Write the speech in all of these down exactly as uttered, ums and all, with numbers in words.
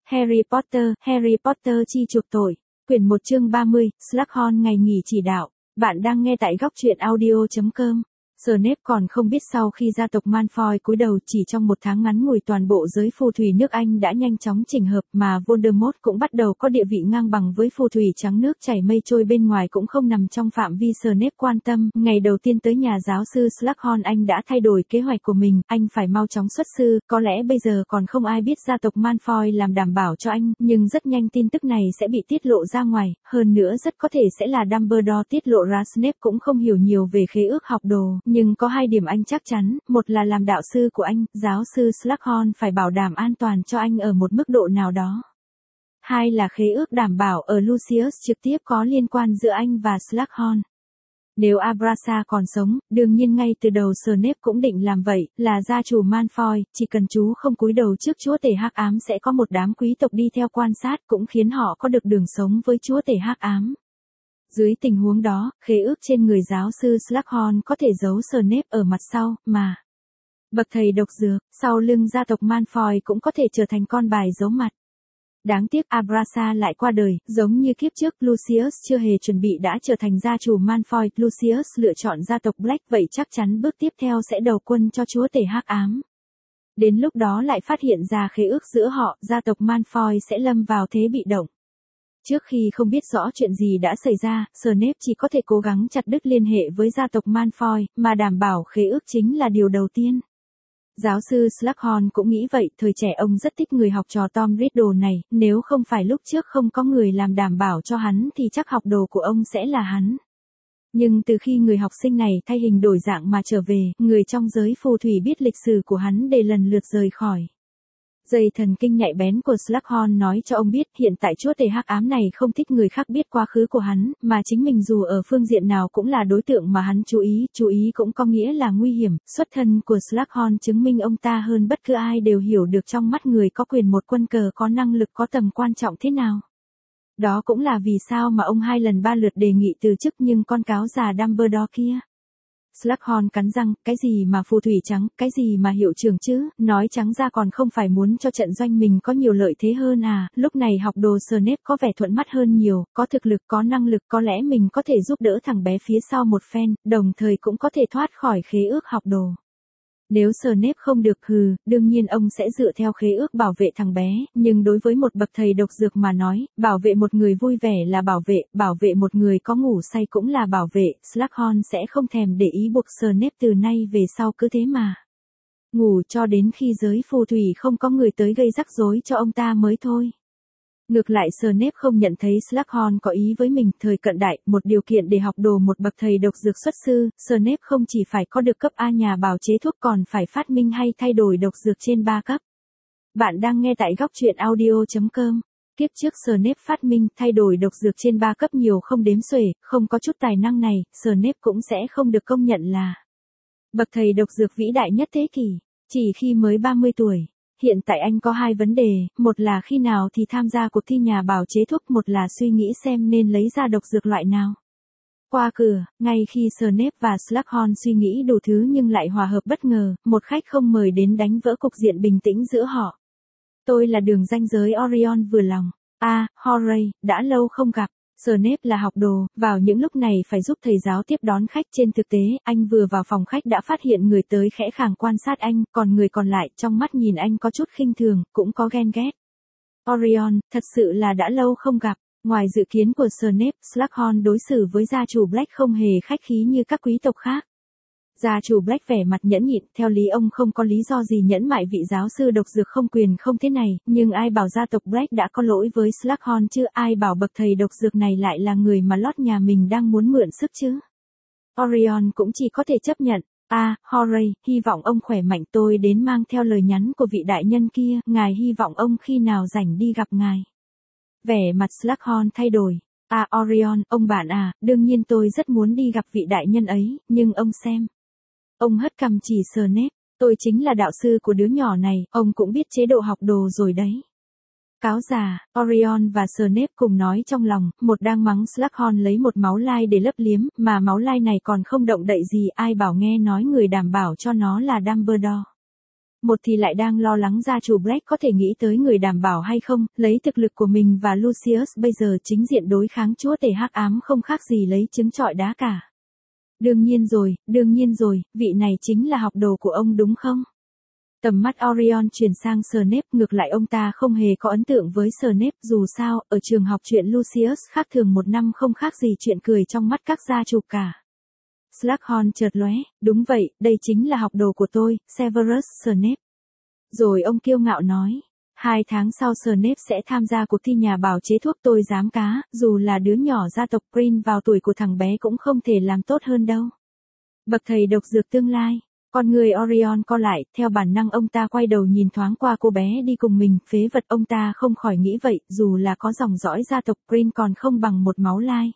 Harry Potter, Harry Potter chi chuộc tội. Quyển một chương ba mươi, Slughorn ngày nghỉ chỉ đạo. Bạn đang nghe tại góc truyện audio chấm com. Snape còn không biết sau khi gia tộc Malfoy cúi đầu chỉ trong một tháng ngắn ngủi toàn bộ giới phù thủy nước Anh đã nhanh chóng chỉnh hợp mà Voldemort cũng bắt đầu có địa vị ngang bằng với phù thủy trắng nước chảy mây trôi bên ngoài cũng không nằm trong phạm vi Snape quan tâm. Ngày đầu tiên tới nhà giáo sư Slughorn anh đã thay đổi kế hoạch của mình, anh phải mau chóng xuất sư, có lẽ bây giờ còn không ai biết gia tộc Malfoy làm đảm bảo cho anh, nhưng rất nhanh tin tức này sẽ bị tiết lộ ra ngoài, hơn nữa rất có thể sẽ là Dumbledore tiết lộ ra. Snape cũng không hiểu nhiều về khế ước học đồ, nhưng có hai điểm anh chắc chắn, một là làm đạo sư của anh, giáo sư Slughorn phải bảo đảm an toàn cho anh ở một mức độ nào đó. Hai là khế ước đảm bảo ở Lucius trực tiếp có liên quan giữa anh và Slughorn. Nếu Abrasa còn sống, đương nhiên ngay từ đầu Snape cũng định làm vậy, là gia chủ Malfoy, chỉ cần chú không cúi đầu trước chúa tể hắc ám sẽ có một đám quý tộc đi theo quan sát cũng khiến họ có được đường sống với chúa tể hắc ám. Dưới tình huống đó, khế ước trên người giáo sư Slughorn có thể giấu Snape ở mặt sau, mà bậc thầy độc dược, sau lưng gia tộc Malfoy cũng có thể trở thành con bài giấu mặt. Đáng tiếc Abrasa lại qua đời, giống như kiếp trước Lucius chưa hề chuẩn bị đã trở thành gia chủ Malfoy. Lucius lựa chọn gia tộc Black vậy chắc chắn bước tiếp theo sẽ đầu quân cho chúa tể hắc ám. Đến lúc đó lại phát hiện ra khế ước giữa họ, gia tộc Malfoy sẽ lâm vào thế bị động. Trước khi không biết rõ chuyện gì đã xảy ra, Snape chỉ có thể cố gắng chặt đứt liên hệ với gia tộc Malfoy, mà đảm bảo khế ước chính là điều đầu tiên. Giáo sư Slughorn cũng nghĩ vậy, thời trẻ ông rất thích người học trò Tom Riddle này, nếu không phải lúc trước không có người làm đảm bảo cho hắn thì chắc học đồ của ông sẽ là hắn. Nhưng từ khi người học sinh này thay hình đổi dạng mà trở về, người trong giới phù thủy biết lịch sử của hắn để lần lượt rời khỏi. Dây thần kinh nhạy bén của Slughorn nói cho ông biết hiện tại chúa tể hắc ám này không thích người khác biết quá khứ của hắn, mà chính mình dù ở phương diện nào cũng là đối tượng mà hắn chú ý, chú ý cũng có nghĩa là nguy hiểm. Xuất thân của Slughorn chứng minh ông ta hơn bất cứ ai đều hiểu được trong mắt người có quyền một quân cờ có năng lực có tầm quan trọng thế nào. Đó cũng là vì sao mà ông hai lần ba lượt đề nghị từ chức nhưng con cáo già Dumbledore kia. Slughorn cắn răng, cái gì mà phù thủy trắng, cái gì mà hiệu trưởng chứ, nói trắng ra còn không phải muốn cho trận doanh mình có nhiều lợi thế hơn à. Lúc này học đồ Snape có vẻ thuận mắt hơn nhiều, có thực lực có năng lực, có lẽ mình có thể giúp đỡ thằng bé phía sau một phen, đồng thời cũng có thể thoát khỏi khế ước học đồ. Nếu Snape không được hừ, đương nhiên ông sẽ dựa theo khế ước bảo vệ thằng bé, nhưng đối với một bậc thầy độc dược mà nói, bảo vệ một người vui vẻ là bảo vệ, bảo vệ một người có ngủ say cũng là bảo vệ. Slughorn sẽ không thèm để ý buộc Snape từ nay về sau cứ thế mà ngủ cho đến khi giới phù thủy không có người tới gây rắc rối cho ông ta mới thôi. Ngược lại Snape không nhận thấy Slughorn có ý với mình. Thời cận đại, một điều kiện để học đồ một bậc thầy độc dược xuất sư, Snape không chỉ phải có được cấp A nhà bào chế thuốc còn phải phát minh hay thay đổi độc dược trên ba cấp. Bạn đang nghe tại góc truyện audio chấm com. Kiếp trước Snape phát minh thay đổi độc dược trên ba cấp nhiều không đếm xuể, không có chút tài năng này, Snape cũng sẽ không được công nhận là bậc thầy độc dược vĩ đại nhất thế kỷ. Chỉ khi mới ba mươi tuổi. Hiện tại anh có hai vấn đề, một là khi nào thì tham gia cuộc thi nhà bào chế thuốc, một là suy nghĩ xem nên lấy ra độc dược loại nào. Qua cửa, ngay khi Snape và Slughorn suy nghĩ đủ thứ nhưng lại hòa hợp bất ngờ, một khách không mời đến đánh vỡ cục diện bình tĩnh giữa họ. Tôi là đường ranh giới Orion vừa lòng. À, Harry, đã lâu không gặp. Snape là học đồ, vào những lúc này phải giúp thầy giáo tiếp đón khách. Trên thực tế, anh vừa vào phòng khách đã phát hiện người tới khẽ khàng quan sát anh, còn người còn lại trong mắt nhìn anh có chút khinh thường, cũng có ghen ghét. Orion, thật sự là đã lâu không gặp. Ngoài dự kiến của Snape, Slughorn đối xử với gia chủ Black không hề khách khí như các quý tộc khác. Gia chủ Black vẻ mặt nhẫn nhịn, theo lý ông không có lý do gì nhẫn mại vị giáo sư độc dược không quyền không thế này, nhưng ai bảo gia tộc Black đã có lỗi với Slughorn chứ, ai bảo bậc thầy độc dược này lại là người mà lót nhà mình đang muốn mượn sức chứ. Orion cũng chỉ có thể chấp nhận. À, Harry, hy vọng ông khỏe mạnh, tôi đến mang theo lời nhắn của vị đại nhân kia, ngài hy vọng ông khi nào rảnh đi gặp ngài. Vẻ mặt Slughorn thay đổi. À Orion, ông bạn à, đương nhiên tôi rất muốn đi gặp vị đại nhân ấy, nhưng ông xem. Ông hất cằm chỉ Snape, tôi chính là đạo sư của đứa nhỏ này, ông cũng biết chế độ học đồ rồi đấy. Cáo già, Orion và Snape cùng nói trong lòng, một đang mắng Slughorn lấy một máu lai để lấp liếm, mà máu lai này còn không động đậy gì, ai bảo nghe nói người đảm bảo cho nó là Dumbledore. một thì lại đang lo lắng gia chủ Black có thể nghĩ tới người đảm bảo hay không, lấy thực lực của mình và Lucius bây giờ chính diện đối kháng chúa tể hắc ám không khác gì lấy trứng trọi đá cả. Đương nhiên rồi, đương nhiên rồi, vị này chính là học đồ của ông đúng không? Tầm mắt Orion chuyển sang Snape, ngược lại ông ta không hề có ấn tượng với Snape, dù sao, ở trường học chuyện Lucius khác thường một năm không khác gì chuyện cười trong mắt các gia chủ cả. Slughorn chợt lóe, đúng vậy, đây chính là học đồ của tôi, Severus Snape. Rồi ông kiêu ngạo nói, hai tháng sau Snape sẽ tham gia cuộc thi nhà bào chế thuốc, tôi dám cá, dù là đứa nhỏ gia tộc Green vào tuổi của thằng bé cũng không thể làm tốt hơn đâu. Bậc thầy độc dược tương lai. Con người Orion co lại, theo bản năng ông ta quay đầu nhìn thoáng qua cô bé đi cùng mình, phế vật, ông ta không khỏi nghĩ vậy, dù là có dòng dõi gia tộc Green còn không bằng một máu lai.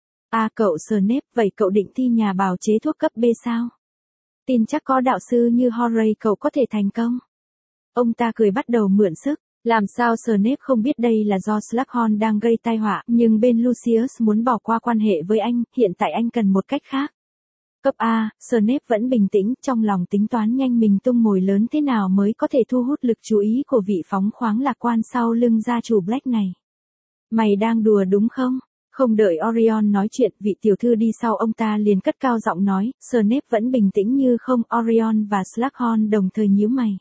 À cậu Snape, vậy cậu định thi nhà bào chế thuốc cấp B sao? Tin chắc có đạo sư như Harry cậu có thể thành công. Ông ta cười bắt đầu mượn sức. Làm sao Snape không biết đây là do Slughorn đang gây tai họa, nhưng bên Lucius muốn bỏ qua quan hệ với anh, hiện tại anh cần một cách khác. Cấp A, Snape vẫn bình tĩnh, trong lòng tính toán nhanh mình tung mồi lớn thế nào mới có thể thu hút lực chú ý của vị phóng khoáng lạc quan sau lưng gia chủ Black này. Mày đang đùa đúng không? Không đợi Orion nói chuyện, vị tiểu thư đi sau ông ta liền cất cao giọng nói, Snape vẫn bình tĩnh như không. Orion và Slughorn đồng thời nhíu mày.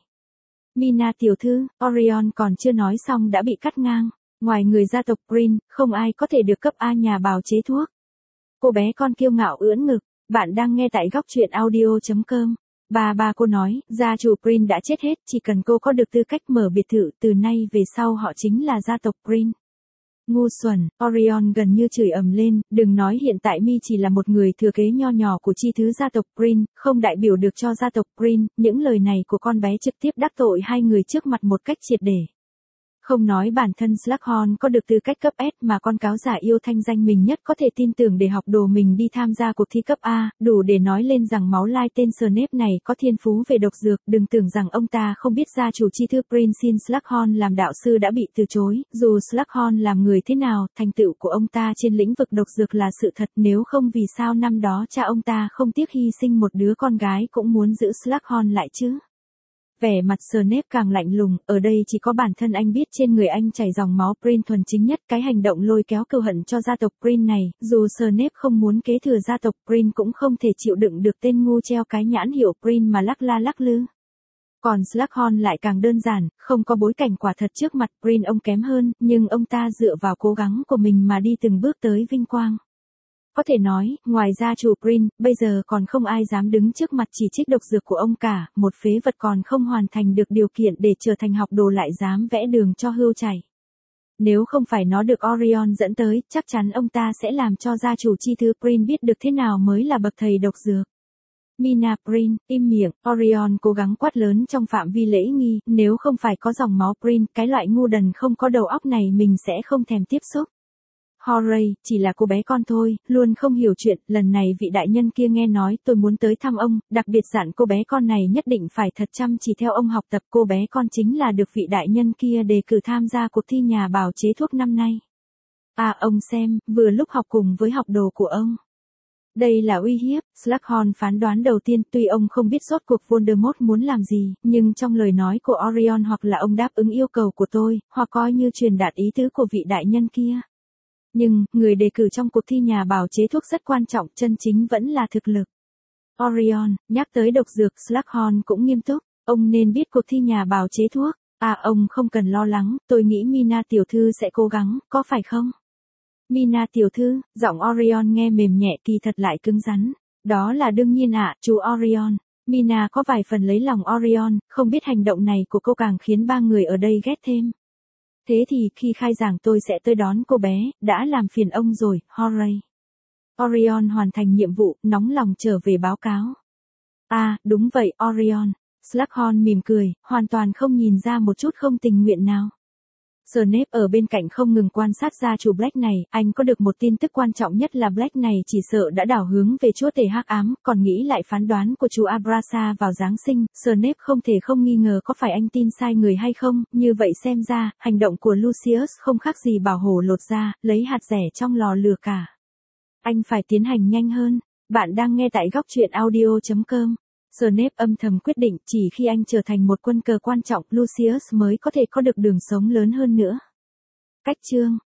Mina tiểu thư, Orion còn chưa nói xong đã bị cắt ngang. Ngoài người gia tộc Green, không ai có thể được cấp A nhà bào chế thuốc. Cô bé con kiêu ngạo ưỡn ngực. Bạn đang nghe tại góc truyện audio chấm com. Bà bà cô nói, gia chủ Green đã chết hết, chỉ cần cô có được tư cách mở biệt thự, từ nay về sau họ chính là gia tộc Green. Ngu xuẩn, Orion gần như chửi ầm lên, đừng nói hiện tại mi chỉ là một người thừa kế nho nhỏ của chi thứ gia tộc Green, không đại biểu được cho gia tộc Green, những lời này của con bé trực tiếp đắc tội hai người trước mặt một cách triệt để. Không nói bản thân Slughorn có được tư cách cấp S mà con cáo giả yêu thanh danh mình nhất có thể tin tưởng để học đồ mình đi tham gia cuộc thi cấp A, đủ để nói lên rằng máu lai tên Snape này có thiên phú về độc dược, đừng tưởng rằng ông ta không biết gia chủ chi thư Green xin Slughorn làm đạo sư đã bị từ chối, dù Slughorn làm người thế nào, thành tựu của ông ta trên lĩnh vực độc dược là sự thật, nếu không vì sao năm đó cha ông ta không tiếc hy sinh một đứa con gái cũng muốn giữ Slughorn lại chứ. Vẻ mặt Snape càng lạnh lùng, ở đây chỉ có bản thân anh biết trên người anh chảy dòng máu Green thuần chính nhất, cái hành động lôi kéo cừu hận cho gia tộc Green này, dù Snape không muốn kế thừa gia tộc Green cũng không thể chịu đựng được tên ngu treo cái nhãn hiệu Green mà lắc la lắc lư. Còn Slughorn lại càng đơn giản, không có bối cảnh quả thật trước mặt Green ông kém hơn, nhưng ông ta dựa vào cố gắng của mình mà đi từng bước tới vinh quang. Có thể nói, ngoài gia chủ Green, bây giờ còn không ai dám đứng trước mặt chỉ trích độc dược của ông cả, một phế vật còn không hoàn thành được điều kiện để trở thành học đồ lại dám vẽ đường cho hươu chảy. Nếu không phải nó được Orion dẫn tới, chắc chắn ông ta sẽ làm cho gia chủ chi thứ Green biết được thế nào mới là bậc thầy độc dược. Mina Green, im miệng, Orion cố gắng quát lớn trong phạm vi lễ nghi, nếu không phải có dòng máu Green, cái loại ngu đần không có đầu óc này mình sẽ không thèm tiếp xúc. Harry, chỉ là cô bé con thôi, luôn không hiểu chuyện, lần này vị đại nhân kia nghe nói tôi muốn tới thăm ông, đặc biệt dặn cô bé con này nhất định phải thật chăm chỉ theo ông học tập, cô bé con chính là được vị đại nhân kia đề cử tham gia cuộc thi nhà bào chế thuốc năm nay. À ông xem, vừa lúc học cùng với học đồ của ông. Đây là uy hiếp, Slughorn phán đoán đầu tiên, tuy ông không biết rốt cuộc Voldemort muốn làm gì, nhưng trong lời nói của Orion hoặc là ông đáp ứng yêu cầu của tôi, hoặc coi như truyền đạt ý tứ của vị đại nhân kia. Nhưng, người đề cử trong cuộc thi nhà bào chế thuốc rất quan trọng, chân chính vẫn là thực lực. Orion, nhắc tới độc dược, Slughorn cũng nghiêm túc, ông nên biết cuộc thi nhà bào chế thuốc. À ông không cần lo lắng, tôi nghĩ Mina tiểu thư sẽ cố gắng, có phải không? Mina tiểu thư, giọng Orion nghe mềm nhẹ kỳ thật lại cứng rắn. Đó là đương nhiên ạ, chú Orion. Mina có vài phần lấy lòng Orion, không biết hành động này của cô càng khiến ba người ở đây ghét thêm. Thế thì khi khai giảng tôi sẽ tới đón cô bé, đã làm phiền ông rồi, Harry. Orion hoàn thành nhiệm vụ, nóng lòng trở về báo cáo. À, đúng vậy, Orion. Slughorn mỉm cười, hoàn toàn không nhìn ra một chút không tình nguyện nào. Snape ở bên cạnh không ngừng quan sát gia chủ Black này, anh có được một tin tức quan trọng nhất là Black này chỉ sợ đã đảo hướng về chúa tể hắc ám, còn nghĩ lại phán đoán của chú Abrasa vào Giáng sinh, Snape không thể không nghi ngờ có phải anh tin sai người hay không, như vậy xem ra, hành động của Lucius không khác gì bảo hổ lột da, lấy hạt rẻ trong lò lửa cả. Anh phải tiến hành nhanh hơn, bạn đang nghe tại góc truyện audio chấm com. Snape âm thầm quyết định chỉ khi anh trở thành một quân cờ quan trọng, Lucius mới có thể có được đường sống lớn hơn nữa. Cách chương